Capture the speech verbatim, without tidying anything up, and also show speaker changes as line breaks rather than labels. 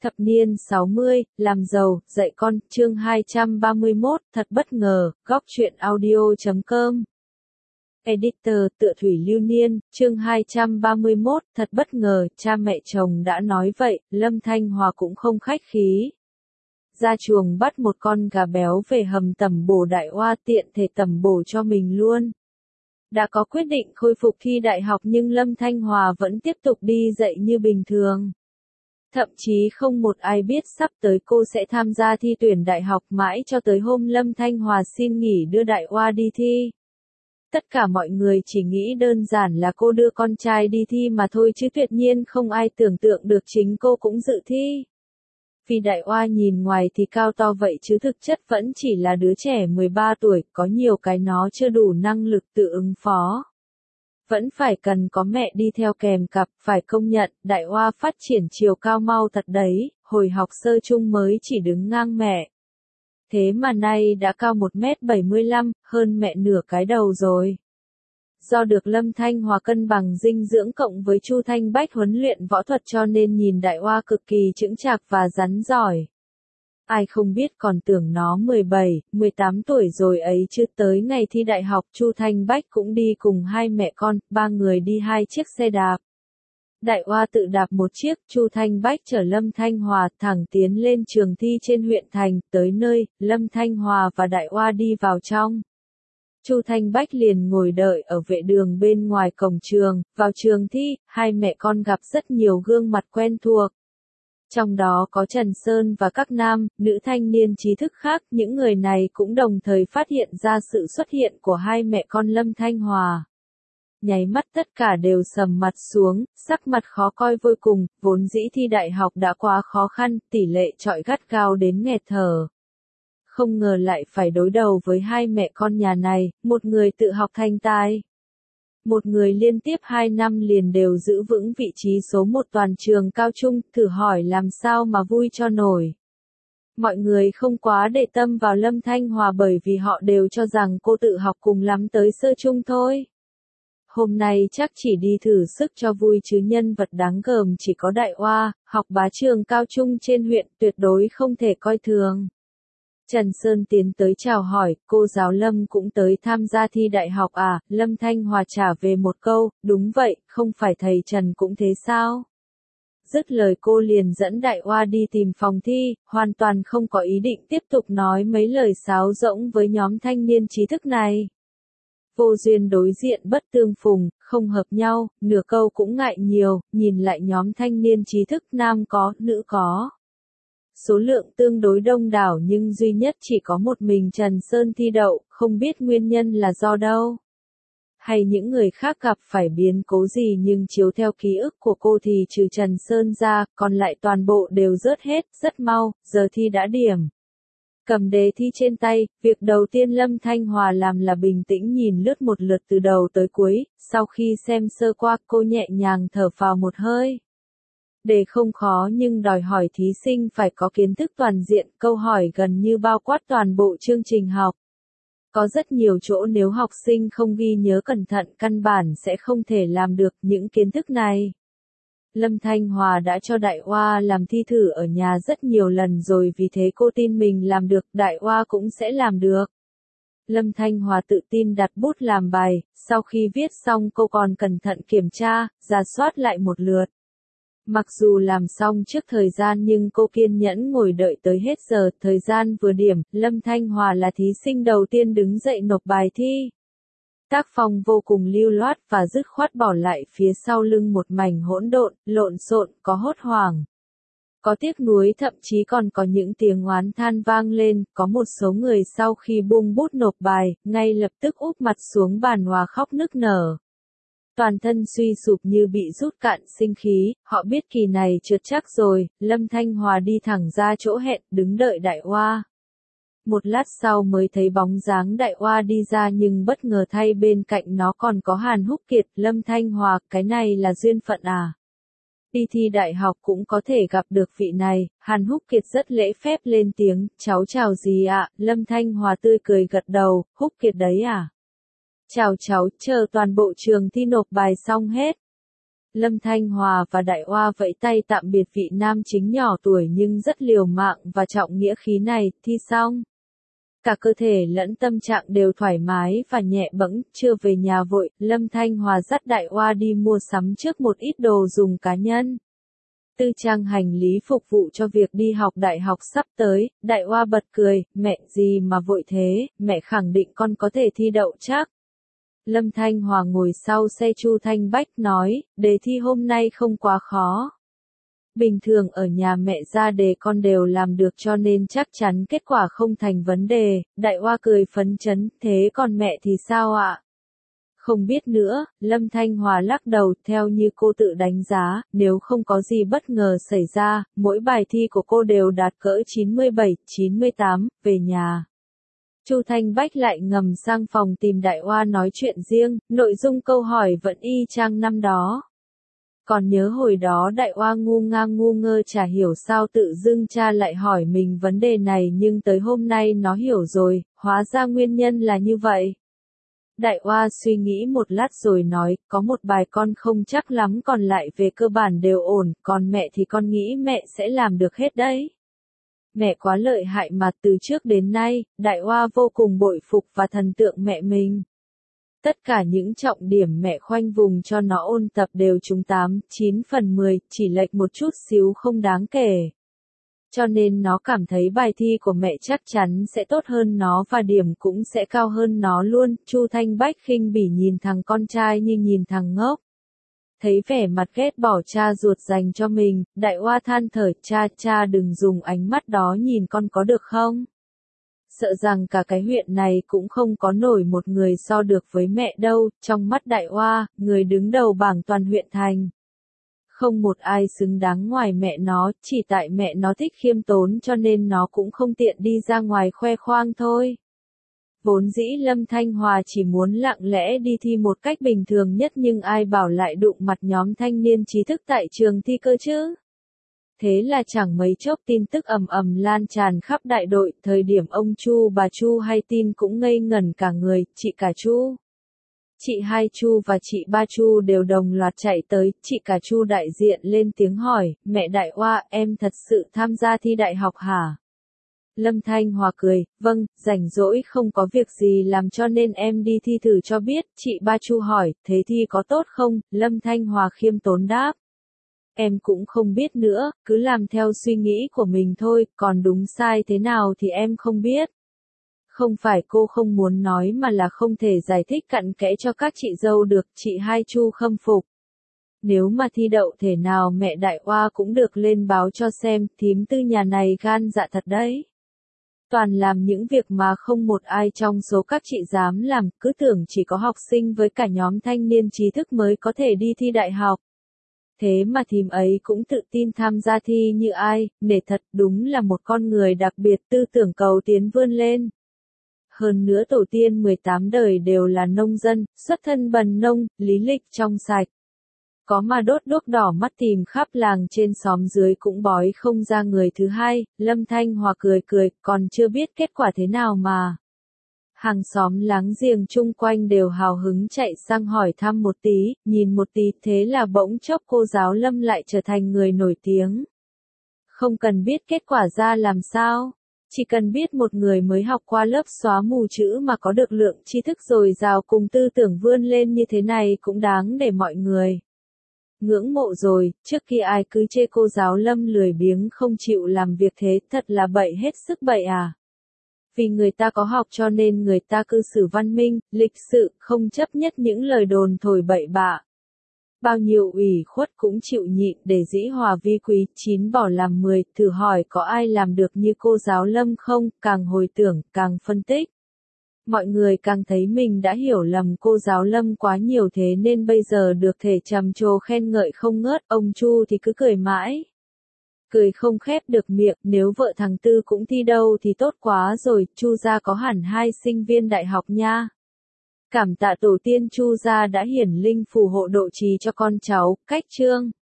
Thập niên sáu mươi, làm giàu, dạy con, chương hai trăm ba mươi mốt, thật bất ngờ, góc truyện audio chấm com. Editor, tựa Thủy Lưu Niên, chương hai trăm ba mươi mốt, thật bất ngờ, cha mẹ chồng đã nói vậy, Lâm Thanh Hòa cũng không khách khí. Ra chuồng bắt một con gà béo về hầm tẩm bổ đại oa, tiện thể tẩm bổ cho mình luôn. Đã có quyết định khôi phục thi đại học nhưng Lâm Thanh Hòa vẫn tiếp tục đi dạy như bình thường. Thậm chí không một ai biết sắp tới cô sẽ tham gia thi tuyển đại học mãi cho tới hôm Lâm Thanh Hòa xin nghỉ đưa đại oa đi thi. Tất cả mọi người chỉ nghĩ đơn giản là cô đưa con trai đi thi mà thôi chứ tuyệt nhiên không ai tưởng tượng được chính cô cũng dự thi. Vì đại oa nhìn ngoài thì cao to vậy chứ thực chất vẫn chỉ là đứa trẻ mười ba tuổi, có nhiều cái nó chưa đủ năng lực tự ứng phó. Vẫn phải cần có mẹ đi theo kèm cặp, phải công nhận, đại oa phát triển chiều cao mau thật đấy, hồi học sơ chung mới chỉ đứng ngang mẹ. Thế mà nay đã cao một mét bảy mươi lăm, hơn mẹ nửa cái đầu rồi. Do được Lâm Thanh Hòa cân bằng dinh dưỡng cộng với Chu Thanh Bách huấn luyện võ thuật cho nên nhìn đại oa cực kỳ chững chạc và rắn giỏi. Ai không biết còn tưởng nó mười bảy, mười tám tuổi rồi ấy chứ tới ngày thi đại học Chu Thanh Bách cũng đi cùng hai mẹ con, ba người đi hai chiếc xe đạp. Đại oa tự đạp một chiếc, Chu Thanh Bách chở Lâm Thanh Hòa thẳng tiến lên trường thi trên huyện thành, tới nơi, Lâm Thanh Hòa và đại oa đi vào trong. Chu Thanh Bách liền ngồi đợi ở vệ đường bên ngoài cổng trường, vào trường thi, hai mẹ con gặp rất nhiều gương mặt quen thuộc. Trong đó có Trần Sơn và các nam, nữ thanh niên trí thức khác, những người này cũng đồng thời phát hiện ra sự xuất hiện của hai mẹ con Lâm Thanh Hòa. Nháy mắt tất cả đều sầm mặt xuống, sắc mặt khó coi vô cùng, vốn dĩ thi đại học đã quá khó khăn, tỷ lệ chọi gắt gao đến nghẹt thở. Không ngờ lại phải đối đầu với hai mẹ con nhà này, một người tự học thành tài. Một người liên tiếp hai năm liền đều giữ vững vị trí số một toàn trường cao trung, thử hỏi làm sao mà vui cho nổi. Mọi người không quá để tâm vào Lâm Thanh Hòa bởi vì họ đều cho rằng cô tự học cùng lắm tới sơ trung thôi. Hôm nay chắc chỉ đi thử sức cho vui chứ nhân vật đáng gờm chỉ có đại oa, học bá trường cao trung trên huyện, tuyệt đối không thể coi thường. Trần Sơn tiến tới chào hỏi, cô giáo Lâm cũng tới tham gia thi đại học à, Lâm Thanh Hòa trả về một câu, đúng vậy, không phải thầy Trần cũng thế sao? Dứt lời cô liền dẫn đại oa đi tìm phòng thi, hoàn toàn không có ý định tiếp tục nói mấy lời sáo rỗng với nhóm thanh niên trí thức này. Vô duyên đối diện bất tương phùng, không hợp nhau, nửa câu cũng ngại nhiều, nhìn lại nhóm thanh niên trí thức nam có, nữ có. Số lượng tương đối đông đảo nhưng duy nhất chỉ có một mình Trần Sơn thi đậu, không biết nguyên nhân là do đâu. Hay những người khác gặp phải biến cố gì nhưng chiếu theo ký ức của cô thì trừ Trần Sơn ra, còn lại toàn bộ đều rớt hết, rất mau, giờ thi đã điểm. Cầm đề thi trên tay, việc đầu tiên Lâm Thanh Hòa làm là bình tĩnh nhìn lướt một lượt từ đầu tới cuối, sau khi xem sơ qua cô nhẹ nhàng thở phào một hơi. Đề không khó nhưng đòi hỏi thí sinh phải có kiến thức toàn diện, câu hỏi gần như bao quát toàn bộ chương trình học. Có rất nhiều chỗ nếu học sinh không ghi nhớ cẩn thận căn bản sẽ không thể làm được những kiến thức này. Lâm Thanh Hòa đã cho đại oa làm thi thử ở nhà rất nhiều lần rồi vì thế cô tin mình làm được, đại oa cũng sẽ làm được. Lâm Thanh Hòa tự tin đặt bút làm bài, sau khi viết xong cô còn cẩn thận kiểm tra, rà soát lại một lượt. Mặc dù làm xong trước thời gian nhưng cô kiên nhẫn ngồi đợi tới hết giờ, thời gian vừa điểm, Lâm Thanh Hòa là thí sinh đầu tiên đứng dậy nộp bài thi. Tác phong vô cùng lưu loát và dứt khoát bỏ lại phía sau lưng một mảnh hỗn độn, lộn xộn, có hốt hoảng. Có tiếc nuối thậm chí còn có những tiếng oán than vang lên, có một số người sau khi buông bút nộp bài, ngay lập tức úp mặt xuống bàn hòa khóc nức nở. Toàn thân suy sụp như bị rút cạn sinh khí, họ biết kỳ này trượt chắc rồi, Lâm Thanh Hòa đi thẳng ra chỗ hẹn, đứng đợi đại oa. Một lát sau mới thấy bóng dáng đại oa đi ra nhưng bất ngờ thay bên cạnh nó còn có Hàn Húc Kiệt, Lâm Thanh Hòa, cái này là duyên phận à? Đi thi đại học cũng có thể gặp được vị này, Hàn Húc Kiệt rất lễ phép lên tiếng, cháu chào gì ạ, Lâm Thanh Hòa tươi cười gật đầu, Húc Kiệt đấy à? Chào cháu, chờ toàn bộ trường thi nộp bài xong hết. Lâm Thanh Hòa và Đại Oa vẫy tay tạm biệt vị nam chính nhỏ tuổi nhưng rất liều mạng và trọng nghĩa khí này, thi xong. Cả cơ thể lẫn tâm trạng đều thoải mái và nhẹ bẫng, chưa về nhà vội, Lâm Thanh Hòa dắt Đại Oa đi mua sắm trước một ít đồ dùng cá nhân. Tư trang hành lý phục vụ cho việc đi học đại học sắp tới, Đại Oa bật cười, mẹ gì mà vội thế, mẹ khẳng định con có thể thi đậu chắc. Lâm Thanh Hòa ngồi sau xe Chu Thanh Bách nói, đề thi hôm nay không quá khó. Bình thường ở nhà mẹ ra đề con đều làm được cho nên chắc chắn kết quả không thành vấn đề. Đại Oa cười phấn chấn, thế còn mẹ thì sao ạ? Không biết nữa, Lâm Thanh Hòa lắc đầu, theo như cô tự đánh giá, nếu không có gì bất ngờ xảy ra, mỗi bài thi của cô đều đạt cỡ chín mươi bảy, chín mươi tám, về nhà. Chu Thanh Bách lại ngầm sang phòng tìm Đại Oa nói chuyện riêng, nội dung câu hỏi vẫn y chang năm đó. Còn nhớ hồi đó Đại Oa ngu ngang ngu ngơ chả hiểu sao tự dưng cha lại hỏi mình vấn đề này nhưng tới hôm nay nó hiểu rồi, hóa ra nguyên nhân là như vậy. Đại Oa suy nghĩ một lát rồi nói, có một bài con không chắc lắm còn lại về cơ bản đều ổn, còn mẹ thì con nghĩ mẹ sẽ làm được hết đấy. Mẹ quá lợi hại mà từ trước đến nay, Đại Oa vô cùng bội phục và thần tượng mẹ mình. Tất cả những trọng điểm mẹ khoanh vùng cho nó ôn tập đều trúng tám, chín phần mười, chỉ lệch một chút xíu không đáng kể. Cho nên nó cảm thấy bài thi của mẹ chắc chắn sẽ tốt hơn nó và điểm cũng sẽ cao hơn nó luôn. Chu Thanh Bách khinh bỉ nhìn thằng con trai như nhìn thằng ngốc. Thấy vẻ mặt ghét bỏ cha ruột dành cho mình, Đại Oa than thở, cha cha đừng dùng ánh mắt đó nhìn con có được không? Sợ rằng cả cái huyện này cũng không có nổi một người so được với mẹ đâu, trong mắt Đại Oa, người đứng đầu bảng toàn huyện thành. Không một ai xứng đáng ngoài mẹ nó, chỉ tại mẹ nó thích khiêm tốn cho nên nó cũng không tiện đi ra ngoài khoe khoang thôi. Vốn dĩ Lâm Thanh Hòa chỉ muốn lặng lẽ đi thi một cách bình thường nhất nhưng ai bảo lại đụng mặt nhóm thanh niên trí thức tại trường thi cơ chứ. Thế là chẳng mấy chốc tin tức ầm ầm lan tràn khắp đại đội, thời điểm ông Chu bà Chu hay tin cũng ngây ngẩn cả người, chị cả Chu. Chị hai Chu và chị ba Chu đều đồng loạt chạy tới, chị cả Chu đại diện lên tiếng hỏi, mẹ Đại Oa, em thật sự tham gia thi đại học hả? Lâm Thanh Hòa cười, vâng, rảnh rỗi không có việc gì làm cho nên em đi thi thử cho biết, chị ba Chu hỏi, thế thi có tốt không? Lâm Thanh Hòa khiêm tốn đáp. Em cũng không biết nữa, cứ làm theo suy nghĩ của mình thôi, còn đúng sai thế nào thì em không biết. Không phải cô không muốn nói mà là không thể giải thích cặn kẽ cho các chị dâu được, chị hai Chu khâm phục. Nếu mà thi đậu thể nào mẹ Đại Oa cũng được lên báo cho xem, thím Tư nhà này gan dạ thật đấy. Toàn làm những việc mà không một ai trong số các chị dám làm, cứ tưởng chỉ có học sinh với cả nhóm thanh niên trí thức mới có thể đi thi đại học. Thế mà thím ấy cũng tự tin tham gia thi như ai, nể thật đúng là một con người đặc biệt tư tưởng cầu tiến vươn lên. Hơn nữa tổ tiên mười tám đời đều là nông dân, xuất thân bần nông, lý lịch trong sạch. Có mà đốt đuốc đỏ mắt tìm khắp làng trên xóm dưới cũng bói không ra người thứ hai, Lâm Thanh Hòa cười cười, còn chưa biết kết quả thế nào mà. Hàng xóm láng giềng chung quanh đều hào hứng chạy sang hỏi thăm một tí, nhìn một tí, thế là bỗng chốc cô giáo Lâm lại trở thành người nổi tiếng. Không cần biết kết quả ra làm sao, chỉ cần biết một người mới học qua lớp xóa mù chữ mà có được lượng tri thức dồi dào cùng tư tưởng vươn lên như thế này cũng đáng để mọi người ngưỡng mộ rồi. Trước kia ai cứ chê cô giáo Lâm lười biếng không chịu làm việc thế, thật là bậy hết sức bậy à. Vì người ta có học cho nên người ta cư xử văn minh, lịch sự, không chấp nhất những lời đồn thổi bậy bạ. Bao nhiêu ủy khuất cũng chịu nhịn để dĩ hòa vi quý, chín bỏ làm mười, thử hỏi có ai làm được như cô giáo Lâm không, càng hồi tưởng, càng phân tích. Mọi người càng thấy mình đã hiểu lầm cô giáo Lâm quá nhiều thế nên bây giờ được thể trầm trồ khen ngợi không ngớt, ông Chu thì cứ cười mãi. Cười không khép được miệng, nếu vợ thằng Tư cũng thi đâu thì tốt quá rồi, Chu gia có hẳn hai sinh viên đại học nha. Cảm tạ tổ tiên Chu gia đã hiển linh phù hộ độ trì cho con cháu, cách chương.